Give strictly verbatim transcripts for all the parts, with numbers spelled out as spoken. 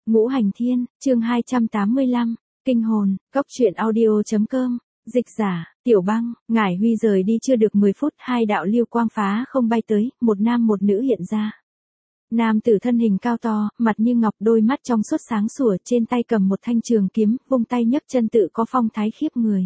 Ngũ Hành Thiên, chương hai trăm tám mươi lăm, Kinh hồn, góc truyện audio chấm com, dịch giả, Tiểu Băng. Ngải Huy rời đi chưa được mười phút, hai đạo lưu quang phá không bay tới, một nam một nữ hiện ra. Nam tử thân hình cao to, mặt như ngọc, đôi mắt trong suốt sáng sủa, trên tay cầm một thanh trường kiếm, vung tay nhấc chân tự có phong thái khiếp người.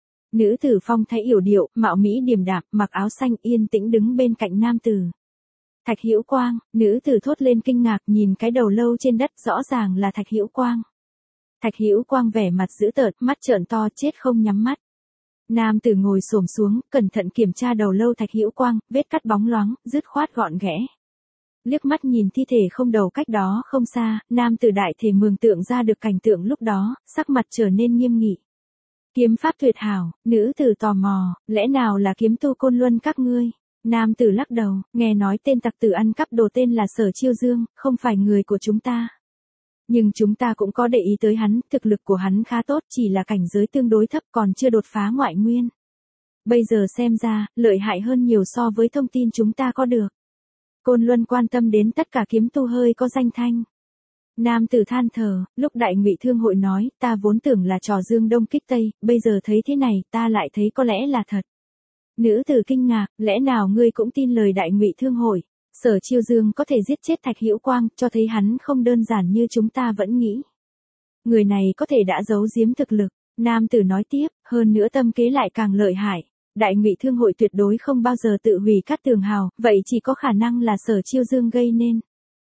Nữ tử phong thái yểu điệu, mạo mỹ điềm đạm, mặc áo xanh, yên tĩnh đứng bên cạnh nam tử. Thạch Hữu Quang. Nữ tử thốt lên kinh ngạc, nhìn cái đầu lâu trên đất, rõ ràng là Thạch Hữu Quang. Thạch Hữu Quang vẻ mặt dữ tợn, mắt trợn to, chết không nhắm mắt. Nam tử ngồi xổm xuống, cẩn thận kiểm tra đầu lâu Thạch Hữu Quang, vết cắt bóng loáng, dứt khoát gọn ghẽ. Liếc mắt nhìn thi thể không đầu cách đó không xa, nam tử đại thể mường tượng ra được cảnh tượng lúc đó, sắc mặt trở nên nghiêm nghị. Kiếm pháp tuyệt hảo. Nữ tử tò mò, lẽ nào là kiếm tu Côn Luân các ngươi? Nam tử lắc đầu, nghe nói tên tặc tử ăn cắp đồ tên là Sở Chiêu Dương, không phải người của chúng ta. Nhưng chúng ta cũng có để ý tới hắn, thực lực của hắn khá tốt, chỉ là cảnh giới tương đối thấp, còn chưa đột phá ngoại nguyên. Bây giờ xem ra, lợi hại hơn nhiều so với thông tin chúng ta có được. Côn Luân quan tâm đến tất cả kiếm tu hơi có danh thanh. Nam tử than thở, lúc Đại Ngụy Thương hội nói, ta vốn tưởng là trò Dương Đông kích Tây, bây giờ thấy thế này, ta lại thấy có lẽ là thật. Nữ tử kinh ngạc, lẽ nào ngươi cũng tin lời Đại Ngụy Thương hội? Sở Chiêu Dương có thể giết chết Thạch Hữu Quang, cho thấy hắn không đơn giản như chúng ta vẫn nghĩ. Người này có thể đã giấu giếm thực lực. Nam tử nói tiếp, hơn nữa tâm kế lại càng lợi hại. Đại Ngụy Thương hội tuyệt đối không bao giờ tự hủy Cát Tường Hào, vậy chỉ có khả năng là Sở Chiêu Dương gây nên.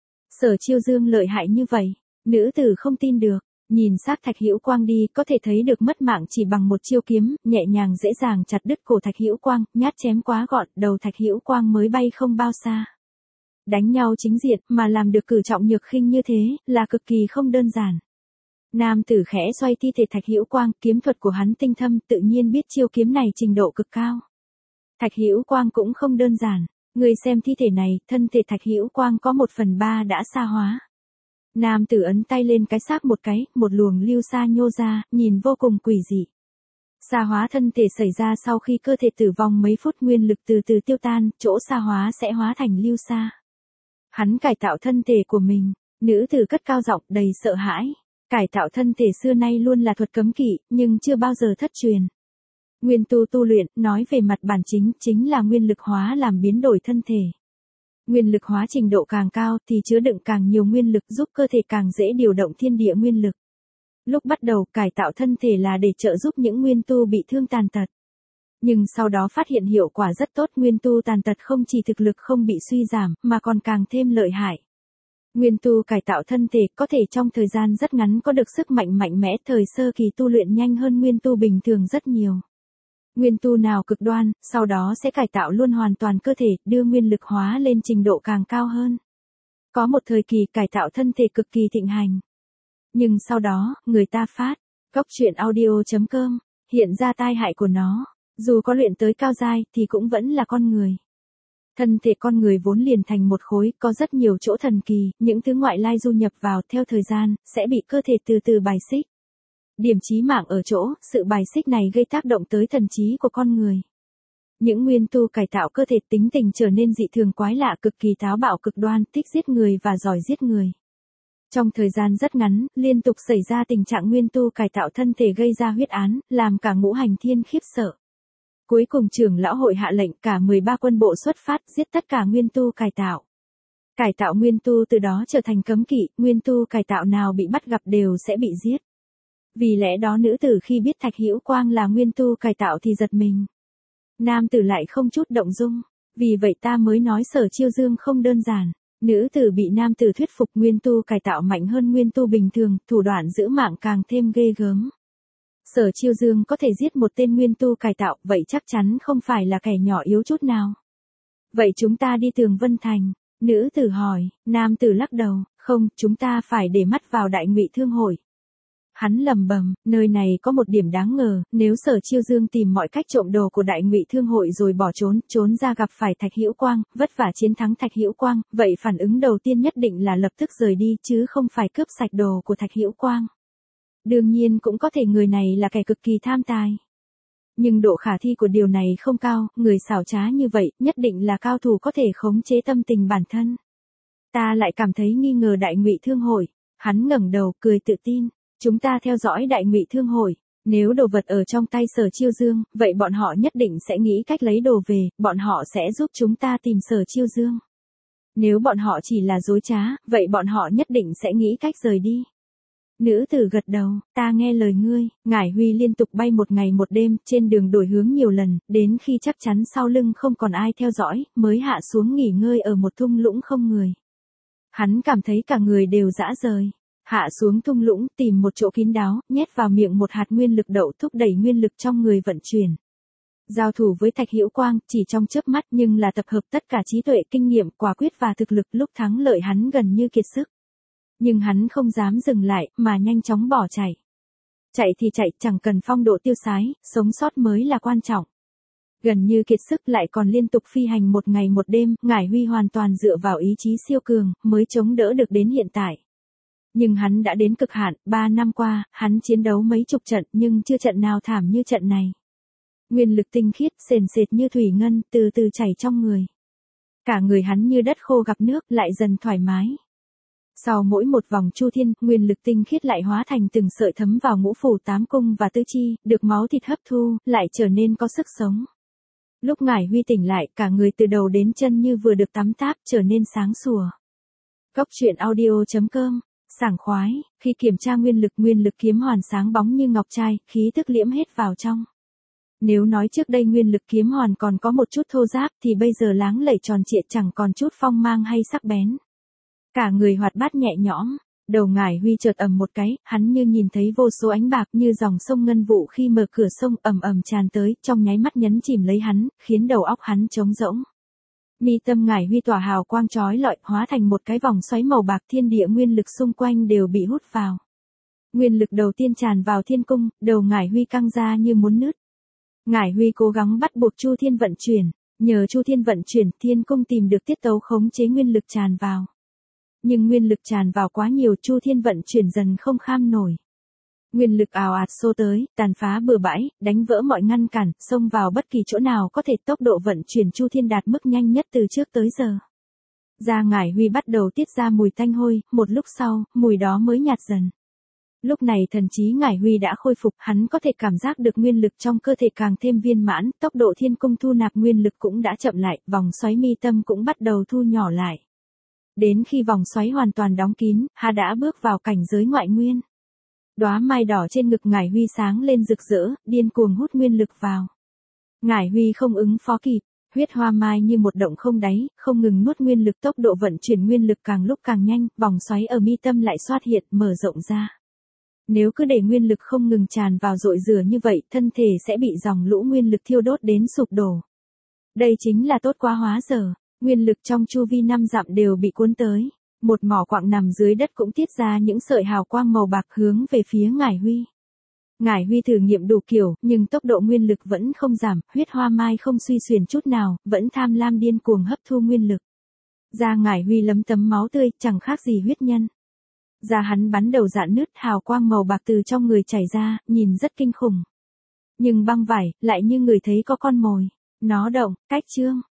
Sở Chiêu Dương lợi hại như vậy, nữ tử không tin được. Nhìn xác Thạch Hữu Quang đi, có thể thấy được mất mạng chỉ bằng một chiêu kiếm, nhẹ nhàng dễ dàng chặt đứt cổ Thạch Hữu Quang, nhát chém quá gọn, đầu Thạch Hữu Quang mới bay không bao xa. Đánh nhau chính diện, mà làm được cử trọng nhược khinh như thế, là cực kỳ không đơn giản. Nam tử khẽ xoay thi thể Thạch Hữu Quang, kiếm thuật của hắn tinh thâm, tự nhiên biết chiêu kiếm này trình độ cực cao. Thạch Hữu Quang cũng không đơn giản, người xem thi thể này, thân thể Thạch Hữu Quang có một phần ba đã sa hóa. Nam tử ấn tay lên cái xác một cái, một luồng lưu sa nhô ra, nhìn vô cùng quỷ dị. Sa hóa thân thể xảy ra sau khi cơ thể tử vong mấy phút, nguyên lực từ từ tiêu tan, chỗ sa hóa sẽ hóa thành lưu sa. Hắn cải tạo thân thể của mình. Nữ tử cất cao giọng đầy sợ hãi. Cải tạo thân thể xưa nay luôn là thuật cấm kỵ, nhưng chưa bao giờ thất truyền. Nguyên tu tu luyện, nói về mặt bản chính, chính là nguyên lực hóa làm biến đổi thân thể. Nguyên lực hóa trình độ càng cao thì chứa đựng càng nhiều nguyên lực, giúp cơ thể càng dễ điều động thiên địa nguyên lực. Lúc bắt đầu, cải tạo thân thể là để trợ giúp những nguyên tu bị thương tàn tật. Nhưng sau đó phát hiện hiệu quả rất tốt, nguyên tu tàn tật không chỉ thực lực không bị suy giảm, mà còn càng thêm lợi hại. Nguyên tu cải tạo thân thể có thể trong thời gian rất ngắn có được sức mạnh mạnh mẽ, thời sơ kỳ tu luyện nhanh hơn nguyên tu bình thường rất nhiều. Nguyên tu nào cực đoan, sau đó sẽ cải tạo luôn hoàn toàn cơ thể, đưa nguyên lực hóa lên trình độ càng cao hơn. Có một thời kỳ cải tạo thân thể cực kỳ thịnh hành. Nhưng sau đó, người ta phát, góc truyện audio chấm com, hiện ra tai hại của nó. Dù có luyện tới cao giai thì cũng vẫn là con người. Thân thể con người vốn liền thành một khối, có rất nhiều chỗ thần kỳ, những thứ ngoại lai du nhập vào theo thời gian, sẽ bị cơ thể từ từ bài xích. Điểm chí mạng ở chỗ, sự bài xích này gây tác động tới thần trí của con người. Những nguyên tu cải tạo cơ thể tính tình trở nên dị thường quái lạ, cực kỳ táo bạo cực đoan, thích giết người và giỏi giết người. Trong thời gian rất ngắn, liên tục xảy ra tình trạng nguyên tu cải tạo thân thể gây ra huyết án, làm cả Ngũ Hành Thiên khiếp sợ. Cuối cùng trưởng lão hội hạ lệnh cả mười ba quân bộ xuất phát, giết tất cả nguyên tu cải tạo. Cải tạo nguyên tu từ đó trở thành cấm kỵ, nguyên tu cải tạo nào bị bắt gặp đều sẽ bị giết. Vì lẽ đó nữ tử khi biết Thạch Hữu Quang là nguyên tu cải tạo thì giật mình. Nam tử lại không chút động dung, vì vậy ta mới nói Sở Chiêu Dương không đơn giản. Nữ tử bị nam tử thuyết phục, nguyên tu cải tạo mạnh hơn nguyên tu bình thường, thủ đoạn giữ mạng càng thêm ghê gớm. Sở Chiêu Dương có thể giết một tên nguyên tu cải tạo, vậy chắc chắn không phải là kẻ nhỏ yếu chút nào. Vậy chúng ta đi Tường Vân Thành. Nữ tử hỏi. Nam tử lắc đầu, không, chúng ta phải để mắt vào Đại Ngụy Thương hội. Hắn lầm bầm, nơi này có một điểm đáng ngờ, nếu Sở Chiêu Dương tìm mọi cách trộm đồ của Đại Ngụy Thương hội rồi bỏ trốn, trốn ra gặp phải Thạch Hữu Quang, vất vả chiến thắng Thạch Hữu Quang, vậy phản ứng đầu tiên nhất định là lập tức rời đi, chứ không phải cướp sạch đồ của Thạch Hữu Quang. Đương nhiên cũng có thể người này là kẻ cực kỳ tham tài. Nhưng độ khả thi của điều này không cao, người xảo trá như vậy, nhất định là cao thủ có thể khống chế tâm tình bản thân. Ta lại cảm thấy nghi ngờ Đại Ngụy Thương hội. Hắn ngẩng đầu, cười tự tin. Chúng ta theo dõi Đại Ngụy Thương hội. Nếu đồ vật ở trong tay Sở Chiêu Dương, vậy bọn họ nhất định sẽ nghĩ cách lấy đồ về, bọn họ sẽ giúp chúng ta tìm Sở Chiêu Dương. Nếu bọn họ chỉ là dối trá, vậy bọn họ nhất định sẽ nghĩ cách rời đi. Nữ tử gật đầu, ta nghe lời ngươi. Ngải Huy liên tục bay một ngày một đêm, trên đường đổi hướng nhiều lần, đến khi chắc chắn sau lưng không còn ai theo dõi, mới hạ xuống nghỉ ngơi ở một thung lũng không người. Hắn cảm thấy cả người đều dã rời. Hạ xuống thung lũng, tìm một chỗ kín đáo, nhét vào miệng một hạt nguyên lực đậu thúc đẩy nguyên lực trong người vận chuyển. Giao thủ với Thạch Hữu Quang, chỉ trong chớp mắt nhưng là tập hợp tất cả trí tuệ, kinh nghiệm, quả quyết và thực lực, lúc thắng lợi hắn gần như kiệt sức. Nhưng hắn không dám dừng lại, mà nhanh chóng bỏ chạy. Chạy thì chạy, chẳng cần phong độ tiêu sái, sống sót mới là quan trọng. Gần như kiệt sức lại còn liên tục phi hành một ngày một đêm, Ngải Huy hoàn toàn dựa vào ý chí siêu cường, mới chống đỡ được đến hiện tại. Nhưng hắn đã đến cực hạn, ba năm qua, hắn chiến đấu mấy chục trận nhưng chưa trận nào thảm như trận này. Nguyên lực tinh khiết, sền sệt như thủy ngân, từ từ chảy trong người. Cả người hắn như đất khô gặp nước, lại dần thoải mái. Sau mỗi một vòng chu thiên, nguyên lực tinh khiết lại hóa thành từng sợi thấm vào ngũ phủ tám cung và tứ chi, được máu thịt hấp thu, lại trở nên có sức sống. Lúc Ngải Huy tỉnh lại, cả người từ đầu đến chân như vừa được tắm táp, trở nên sáng sủa. Góc truyện audio chấm com, sảng khoái, khi kiểm tra nguyên lực, nguyên lực kiếm hoàn sáng bóng như ngọc trai, khí tức liễm hết vào trong. Nếu nói trước đây nguyên lực kiếm hoàn còn có một chút thô ráp thì bây giờ láng lẩy tròn trịa, chẳng còn chút phong mang hay sắc bén. Cả người hoạt bát nhẹ nhõm, đầu Ngải Huy chợt ầm một cái, hắn như nhìn thấy vô số ánh bạc như dòng sông ngân vụ khi mở cửa sông ầm ầm tràn tới, trong nháy mắt nhấn chìm lấy hắn, khiến đầu óc hắn trống rỗng. Mi tâm Ngải Huy tỏa hào quang chói lọi, hóa thành một cái vòng xoáy màu bạc, thiên địa nguyên lực xung quanh đều bị hút vào. Nguyên lực đầu tiên tràn vào thiên cung, đầu Ngải Huy căng ra như muốn nứt. Ngải Huy cố gắng bắt buộc Chu Thiên vận chuyển, nhờ Chu Thiên vận chuyển, thiên cung tìm được tiết tấu khống chế nguyên lực tràn vào. Nhưng nguyên lực tràn vào quá nhiều, Chu Thiên vận chuyển dần không kham nổi. Nguyên lực ào ạt xô tới, tàn phá bừa bãi, đánh vỡ mọi ngăn cản, xông vào bất kỳ chỗ nào có thể, tốc độ vận chuyển Chu Thiên đạt mức nhanh nhất từ trước tới giờ. Da Ngải Huy bắt đầu tiết ra mùi tanh hôi, một lúc sau, mùi đó mới nhạt dần. Lúc này thần trí Ngải Huy đã khôi phục, hắn có thể cảm giác được nguyên lực trong cơ thể càng thêm viên mãn, tốc độ thiên cung thu nạp nguyên lực cũng đã chậm lại, vòng xoáy mi tâm cũng bắt đầu thu nhỏ lại. Đến khi vòng xoáy hoàn toàn đóng kín, hắn đã bước vào cảnh giới ngoại nguyên. Đóa mai đỏ trên ngực Ngải Huy sáng lên rực rỡ, điên cuồng hút nguyên lực vào. Ngải Huy không ứng phó kịp, huyết hoa mai như một động không đáy, không ngừng nuốt nguyên lực, tốc độ vận chuyển nguyên lực càng lúc càng nhanh, vòng xoáy ở mi tâm lại xoát hiện, mở rộng ra. Nếu cứ để nguyên lực không ngừng tràn vào dội rửa như vậy, thân thể sẽ bị dòng lũ nguyên lực thiêu đốt đến sụp đổ. Đây chính là tốt quá hóa dở, nguyên lực trong chu vi năm dặm đều bị cuốn tới. Một mỏ quặng nằm dưới đất cũng tiết ra những sợi hào quang màu bạc hướng về phía Ngải Huy. Ngải Huy thử nghiệm đủ kiểu, nhưng tốc độ nguyên lực vẫn không giảm, huyết hoa mai không suy xuyển chút nào, vẫn tham lam điên cuồng hấp thu nguyên lực. Da Ngải Huy lấm tấm máu tươi, chẳng khác gì huyết nhân. Da hắn bắn đầu rạn nứt, hào quang màu bạc từ trong người chảy ra, nhìn rất kinh khủng. Nhưng băng vải, lại như người thấy có con mồi. Nó động, cách chương.